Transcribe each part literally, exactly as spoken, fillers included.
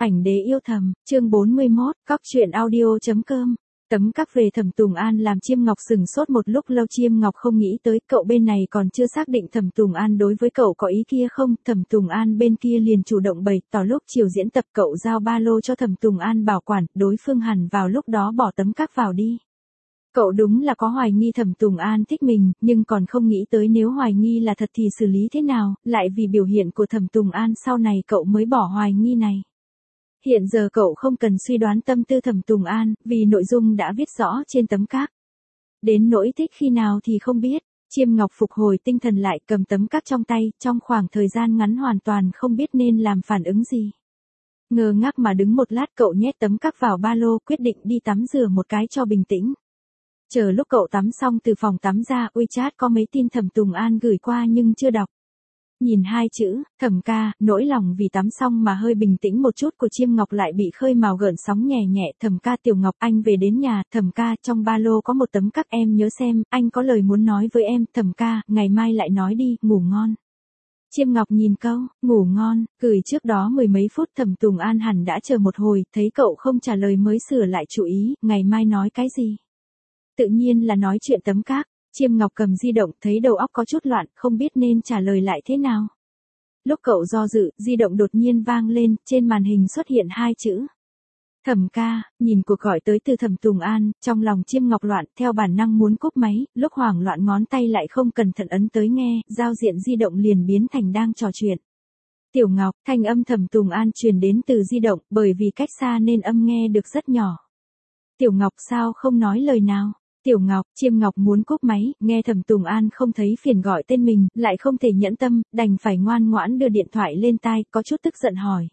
Ảnh đế yêu thầm, chương bốn mươi mốt, cóc truyện audio.com. Tấm các về Thẩm Tùng An làm Chiêm Ngọc sừng sốt một lúc lâu. Chiêm Ngọc không nghĩ tới cậu bên này còn chưa xác định Thẩm Tùng An đối với cậu có ý kia không. Thẩm Tùng An bên kia liền chủ động bày tỏ lúc chiều diễn tập cậu giao ba lô cho Thẩm Tùng An bảo quản, đối phương hẳn vào lúc đó bỏ tấm các vào đi. Cậu đúng là có hoài nghi Thẩm Tùng An thích mình, nhưng còn không nghĩ tới nếu hoài nghi là thật thì xử lý thế nào, lại vì biểu hiện của Thẩm Tùng An sau này cậu mới bỏ hoài nghi này. Hiện giờ cậu không cần suy đoán tâm tư Thẩm Tùng An, vì nội dung đã viết rõ trên tấm các. Đến nỗi thích khi nào thì không biết. Chiêm Ngọc phục hồi tinh thần lại, cầm tấm các trong tay, trong khoảng thời gian ngắn hoàn toàn không biết nên làm phản ứng gì. Ngơ ngác mà đứng một lát, cậu nhét tấm các vào ba lô, quyết định đi tắm rửa một cái cho bình tĩnh. Chờ lúc cậu tắm xong từ phòng tắm ra, WeChat có mấy tin Thẩm Tùng An gửi qua nhưng chưa đọc. Nhìn hai chữ, Thẩm ca, nỗi lòng vì tắm xong mà hơi bình tĩnh một chút của Chiêm Ngọc lại bị khơi mào gợn sóng nhẹ nhẹ. Thẩm ca, Tiểu Ngọc, anh về đến nhà. Thẩm ca, trong ba lô có một tấm các, em nhớ xem, anh có lời muốn nói với em. Thẩm ca, ngày mai lại nói đi, ngủ ngon. Chiêm Ngọc nhìn câu, ngủ ngon, gửi trước đó mười mấy phút. Thẩm Tùng An hẳn đã chờ một hồi, thấy cậu không trả lời mới sửa lại chủ ý, ngày mai nói cái gì? Tự nhiên là nói chuyện tấm các. Chiêm Ngọc cầm di động, thấy đầu óc có chút loạn, không biết nên trả lời lại thế nào. Lúc cậu do dự, di động đột nhiên vang lên, trên màn hình xuất hiện hai chữ. Thẩm ca, nhìn cuộc gọi tới từ Thẩm Tùng An, trong lòng Chiêm Ngọc loạn, theo bản năng muốn cúp máy, lúc hoảng loạn ngón tay lại không cẩn thận ấn tới nghe, giao diện di động liền biến thành đang trò chuyện. Tiểu Ngọc, thanh âm Thẩm Tùng An truyền đến từ di động, bởi vì cách xa nên âm nghe được rất nhỏ. Tiểu Ngọc sao không nói lời nào? Tiểu Ngọc, Chiêm Ngọc muốn cúp máy, nghe Thẩm Tùng An không thấy phiền gọi tên mình, lại không thể nhẫn tâm, đành phải ngoan ngoãn đưa điện thoại lên tai, có chút tức giận hỏi.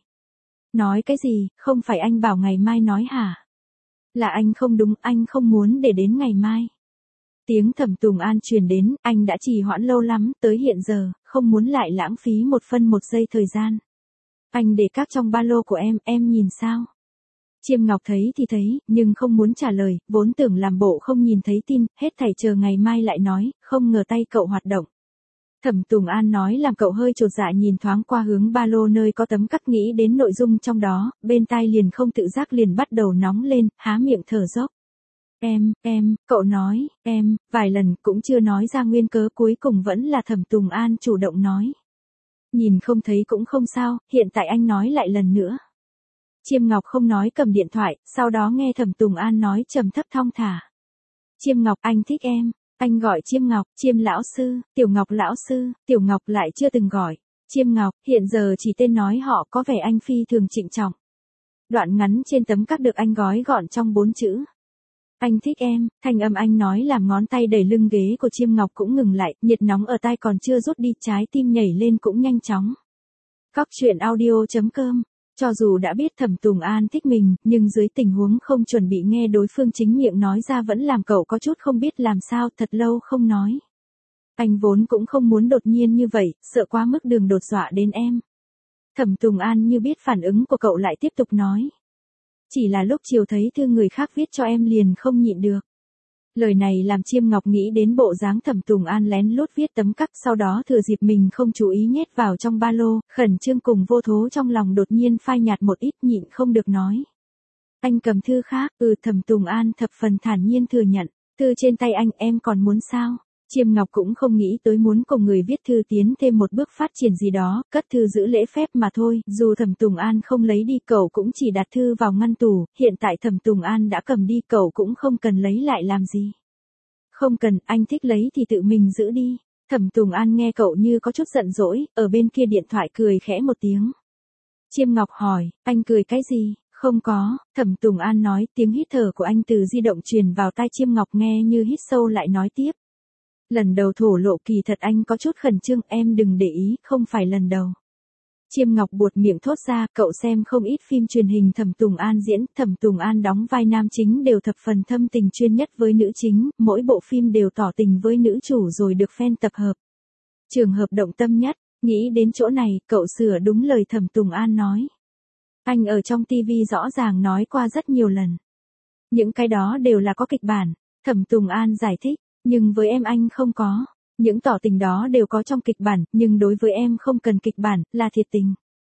Nói cái gì, không phải anh bảo ngày mai nói hả? Là anh không đúng, anh không muốn để đến ngày mai. Tiếng Thẩm Tùng An truyền đến, anh đã trì hoãn lâu lắm, tới hiện giờ, không muốn lại lãng phí một phân một giây thời gian. Anh để các trong ba lô của em, em nhìn sao? Chiêm Ngọc thấy thì thấy, nhưng không muốn trả lời, vốn tưởng làm bộ không nhìn thấy tin, hết thảy chờ ngày mai lại nói, không ngờ tay cậu hoạt động. Thẩm Tùng An nói làm cậu hơi chột dạ, nhìn thoáng qua hướng ba lô nơi có tấm các, nghĩ đến nội dung trong đó, bên tai liền không tự giác liền bắt đầu nóng lên, há miệng thở dốc. Em, em, cậu nói, em, vài lần cũng chưa nói ra nguyên cớ, cuối cùng vẫn là Thẩm Tùng An chủ động nói. Nhìn không thấy cũng không sao, hiện tại anh nói lại lần nữa. Chiêm Ngọc không nói, cầm điện thoại, sau đó nghe Thẩm Tùng An nói trầm thấp thong thả. Chiêm Ngọc, anh thích em. Anh gọi Chiêm Ngọc, Chiêm lão sư, Tiểu Ngọc lão sư, Tiểu Ngọc lại chưa từng gọi. Chiêm Ngọc, hiện giờ chỉ tên nói họ, có vẻ anh phi thường trịnh trọng. Đoạn ngắn trên tấm các được anh gói gọn trong bốn chữ. Anh thích em, thanh âm anh nói làm ngón tay đẩy lưng ghế của Chiêm Ngọc cũng ngừng lại, nhiệt nóng ở tai còn chưa rút đi, trái tim nhảy lên cũng nhanh chóng. Cóc truyện audio.com. Cho dù đã biết Thẩm Tùng An thích mình, nhưng dưới tình huống không chuẩn bị nghe đối phương chính miệng nói ra vẫn làm cậu có chút không biết làm sao, thật lâu không nói. Anh vốn cũng không muốn đột nhiên như vậy, sợ quá mức đường đột dọa đến em. Thẩm Tùng An như biết phản ứng của cậu lại tiếp tục nói. Chỉ là lúc chiều thấy thư người khác viết cho em liền không nhịn được. Lời này làm Chiêm Ngọc nghĩ đến bộ dáng Thẩm Tùng An lén lút viết tấm các, sau đó thừa dịp mình không chú ý nhét vào trong ba lô, khẩn trương cùng vô thố trong lòng đột nhiên phai nhạt một ít, nhịn không được nói. Anh cầm thư khác, ừ. Thẩm Tùng An thập phần thản nhiên thừa nhận, thư trên tay anh, em còn muốn sao? Chiêm Ngọc cũng không nghĩ tới muốn cùng người viết thư tiến thêm một bước phát triển gì đó, cất thư giữ lễ phép mà thôi, dù Thẩm Tùng An không lấy đi cậu cũng chỉ đặt thư vào ngăn tủ, hiện tại Thẩm Tùng An đã cầm đi cậu cũng không cần lấy lại làm gì. Không cần, anh thích lấy thì tự mình giữ đi. Thẩm Tùng An nghe cậu như có chút giận dỗi, ở bên kia điện thoại cười khẽ một tiếng. Chiêm Ngọc hỏi, anh cười cái gì? Không có, Thẩm Tùng An nói, tiếng hít thở của anh từ di động truyền vào tai Chiêm Ngọc nghe như hít sâu lại nói tiếp. Lần đầu thổ lộ kỳ thật anh có chút khẩn trương, em đừng để ý, không phải lần đầu. Chiêm Ngọc buột miệng thốt ra, cậu xem không ít phim truyền hình Thẩm Tùng An diễn, Thẩm Tùng An đóng vai nam chính đều thập phần thâm tình chuyên nhất với nữ chính, mỗi bộ phim đều tỏ tình với nữ chủ rồi được fan tập hợp. Trường hợp động tâm nhất, nghĩ đến chỗ này, cậu sửa đúng lời Thẩm Tùng An nói. Anh ở trong tivi rõ ràng nói qua rất nhiều lần. Những cái đó đều là có kịch bản, Thẩm Tùng An giải thích. Nhưng với em anh không có. Những tỏ tình đó đều có trong kịch bản, nhưng đối với em không cần kịch bản, là thiệt tình.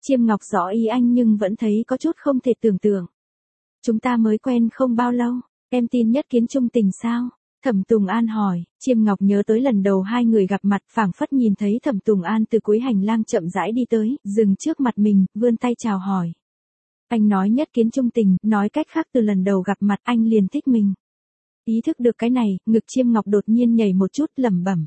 Chiêm Ngọc rõ ý anh nhưng vẫn thấy có chút không thể tưởng tượng. Chúng ta mới quen không bao lâu, em tin nhất kiến chung tình sao? Thẩm Tùng An hỏi. Chiêm Ngọc nhớ tới lần đầu hai người gặp mặt, phảng phất nhìn thấy Thẩm Tùng An từ cuối hành lang chậm rãi đi tới, dừng trước mặt mình, vươn tay chào hỏi. Anh nói nhất kiến chung tình, nói cách khác từ lần đầu gặp mặt anh liền thích mình. Ý thức được cái này, ngực Chiêm Ngọc đột nhiên nhảy một chút, lẩm bẩm.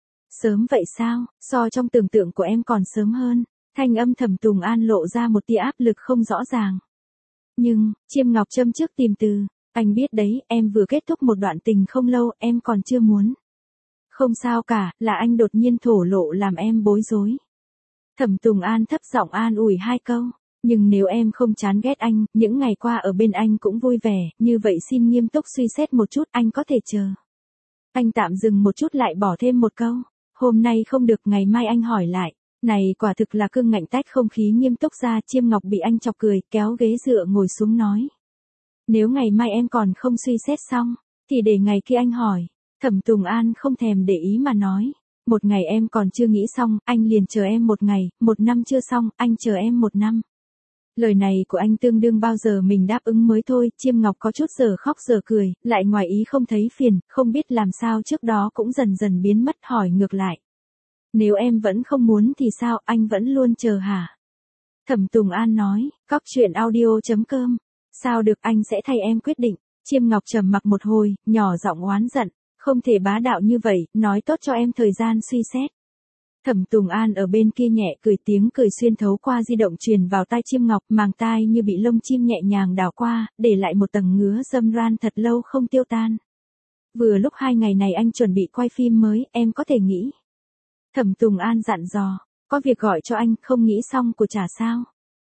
Sớm vậy sao, so trong tưởng tượng của em còn sớm hơn. Thanh âm Thẩm Tùng An lộ ra một tia áp lực không rõ ràng. Nhưng, Chiêm Ngọc châm trước tìm từ, anh biết đấy, em vừa kết thúc một đoạn tình không lâu, em còn chưa muốn. Không sao cả, là anh đột nhiên thổ lộ làm em bối rối. Thẩm Tùng An thấp giọng an ủi hai câu, nhưng nếu em không chán ghét anh, những ngày qua ở bên anh cũng vui vẻ, như vậy xin nghiêm túc suy xét một chút, anh có thể chờ. Anh tạm dừng một chút lại bỏ thêm một câu, hôm nay không được, ngày mai anh hỏi lại. Này quả thực là cương ngạnh tách không khí nghiêm túc ra. Chiêm Ngọc bị anh chọc cười, kéo ghế dựa ngồi xuống nói. Nếu ngày mai em còn không suy xét xong, thì để ngày kia anh hỏi. Thẩm Tùng An không thèm để ý mà nói. Một ngày em còn chưa nghĩ xong, anh liền chờ em một ngày, một năm chưa xong, anh chờ em một năm. Lời này của anh tương đương bao giờ mình đáp ứng mới thôi. Chiêm Ngọc có chút giờ khóc giờ cười, lại ngoài ý không thấy phiền, không biết làm sao trước đó cũng dần dần biến mất, hỏi ngược lại. Nếu em vẫn không muốn thì sao, anh vẫn luôn chờ hả? Thẩm Tùng An nói, cóc truyện audio chấm com. Sao được, anh sẽ thay em quyết định. Chiêm Ngọc trầm mặc một hồi, nhỏ giọng oán giận, không thể bá đạo như vậy, nói tốt cho em thời gian suy xét. Thẩm Tùng An ở bên kia nhẹ cười, tiếng cười xuyên thấu qua di động truyền vào tai Chiêm Ngọc, màng tai như bị lông chim nhẹ nhàng đảo qua, để lại một tầng ngứa dâm ran thật lâu không tiêu tan. Vừa lúc hai ngày này anh chuẩn bị quay phim mới, em có thể nghĩ. Thẩm Tùng An dặn dò, có việc gọi cho anh, không nghĩ xong của trả sao?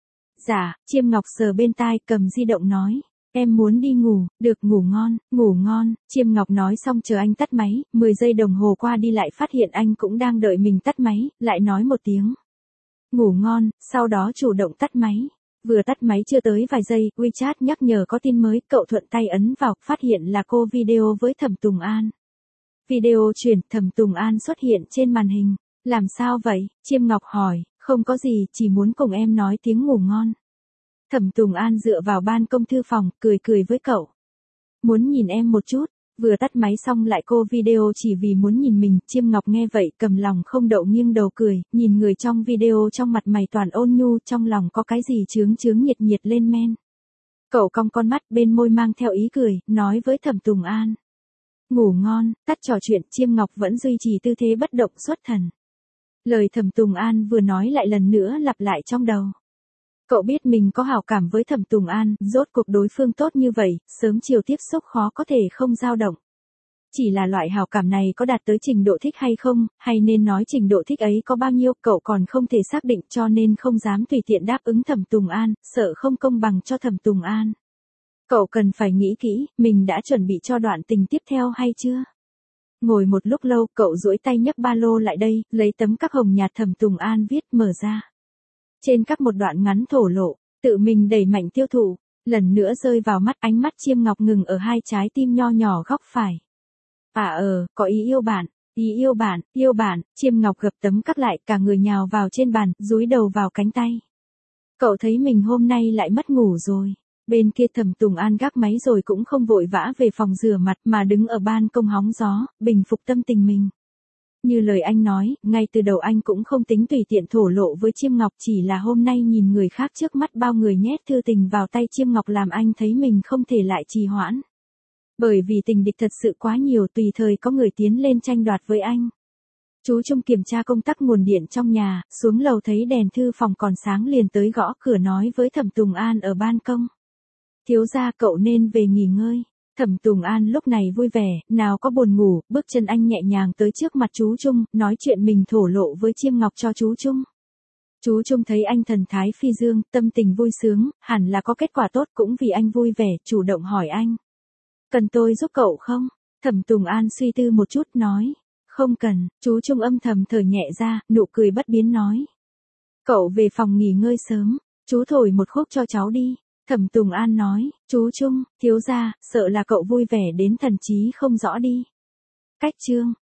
Dạ, Chiêm Ngọc sờ bên tai, cầm di động nói, em muốn đi ngủ, được, ngủ ngon, ngủ ngon. Chiêm Ngọc nói xong chờ anh tắt máy, mười giây đồng hồ qua đi lại phát hiện anh cũng đang đợi mình tắt máy, lại nói một tiếng. Ngủ ngon, sau đó chủ động tắt máy. Vừa tắt máy chưa tới vài giây, WeChat nhắc nhở có tin mới, cậu thuận tay ấn vào, phát hiện là cô video với Thẩm Tùng An. Video chuyển, Thẩm Tùng An xuất hiện trên màn hình. Làm sao vậy? Chiêm Ngọc hỏi. Không có gì, chỉ muốn cùng em nói tiếng ngủ ngon. Thẩm Tùng An dựa vào ban công thư phòng, cười cười với cậu. Muốn nhìn em một chút. Vừa tắt máy xong lại cô video chỉ vì muốn nhìn mình. Chiêm Ngọc nghe vậy cầm lòng không đậu nghiêng đầu cười, nhìn người trong video trong mặt mày toàn ôn nhu, trong lòng có cái gì chướng chướng nhiệt nhiệt lên men. Cậu cong con mắt, bên môi mang theo ý cười, nói với Thẩm Tùng An. Ngủ ngon. Tắt trò chuyện, Chiêm Ngọc vẫn duy trì tư thế bất động xuất thần. Lời Thẩm Tùng An vừa nói lại lần nữa lặp lại trong đầu. Cậu biết mình có hảo cảm với Thẩm Tùng An, rốt cuộc đối phương tốt như vậy, sớm chiều tiếp xúc khó có thể không dao động. Chỉ là loại hảo cảm này có đạt tới trình độ thích hay không, hay nên nói trình độ thích ấy có bao nhiêu, cậu còn không thể xác định, cho nên không dám tùy tiện đáp ứng Thẩm Tùng An, sợ không công bằng cho Thẩm Tùng An. Cậu cần phải nghĩ kỹ, mình đã chuẩn bị cho đoạn tình tiếp theo hay chưa? Ngồi một lúc lâu, cậu duỗi tay nhấc ba lô lại đây, lấy tấm cáp hồng nhạt Thẩm Tùng An viết, mở ra. Trên các một đoạn ngắn thổ lộ, tự mình đẩy mạnh tiêu thụ, lần nữa rơi vào mắt, ánh mắt Chiêm Ngọc ngừng ở hai trái tim nho nhỏ góc phải. À ờ, có ý yêu bạn, ý yêu bạn, yêu bạn. Chiêm Ngọc gập tấm cáp lại, cả người nhào vào trên bàn, dúi đầu vào cánh tay. Cậu thấy mình hôm nay lại mất ngủ rồi. Bên kia Thẩm Tùng An gác máy rồi cũng không vội vã về phòng rửa mặt mà đứng ở ban công hóng gió, bình phục tâm tình mình. Như lời anh nói, ngay từ đầu anh cũng không tính tùy tiện thổ lộ với Chiêm Ngọc, chỉ là hôm nay nhìn người khác trước mắt bao người nhét thư tình vào tay Chiêm Ngọc làm anh thấy mình không thể lại trì hoãn. Bởi vì tình địch thật sự quá nhiều, tùy thời có người tiến lên tranh đoạt với anh. Chú Trung kiểm tra công tắc nguồn điện trong nhà, xuống lầu thấy đèn thư phòng còn sáng liền tới gõ cửa nói với Thẩm Tùng An ở ban công. Thiếu gia, cậu nên về nghỉ ngơi. Thẩm Tùng An lúc này vui vẻ, nào có buồn ngủ, bước chân anh nhẹ nhàng tới trước mặt chú Trung, nói chuyện mình thổ lộ với Chiêm Ngọc cho chú Trung. Chú Trung thấy anh thần thái phi dương, tâm tình vui sướng, hẳn là có kết quả tốt, cũng vì anh vui vẻ, chủ động hỏi anh. Cần tôi giúp cậu không? Thẩm Tùng An suy tư một chút nói. Không cần. Chú Trung âm thầm thở nhẹ ra, nụ cười bất biến nói. Cậu về phòng nghỉ ngơi sớm, chú thổi một khúc cho cháu đi. Thẩm Tùng An nói, chú Trung, thiếu gia, sợ là cậu vui vẻ đến thần trí không rõ đi. Cách chương.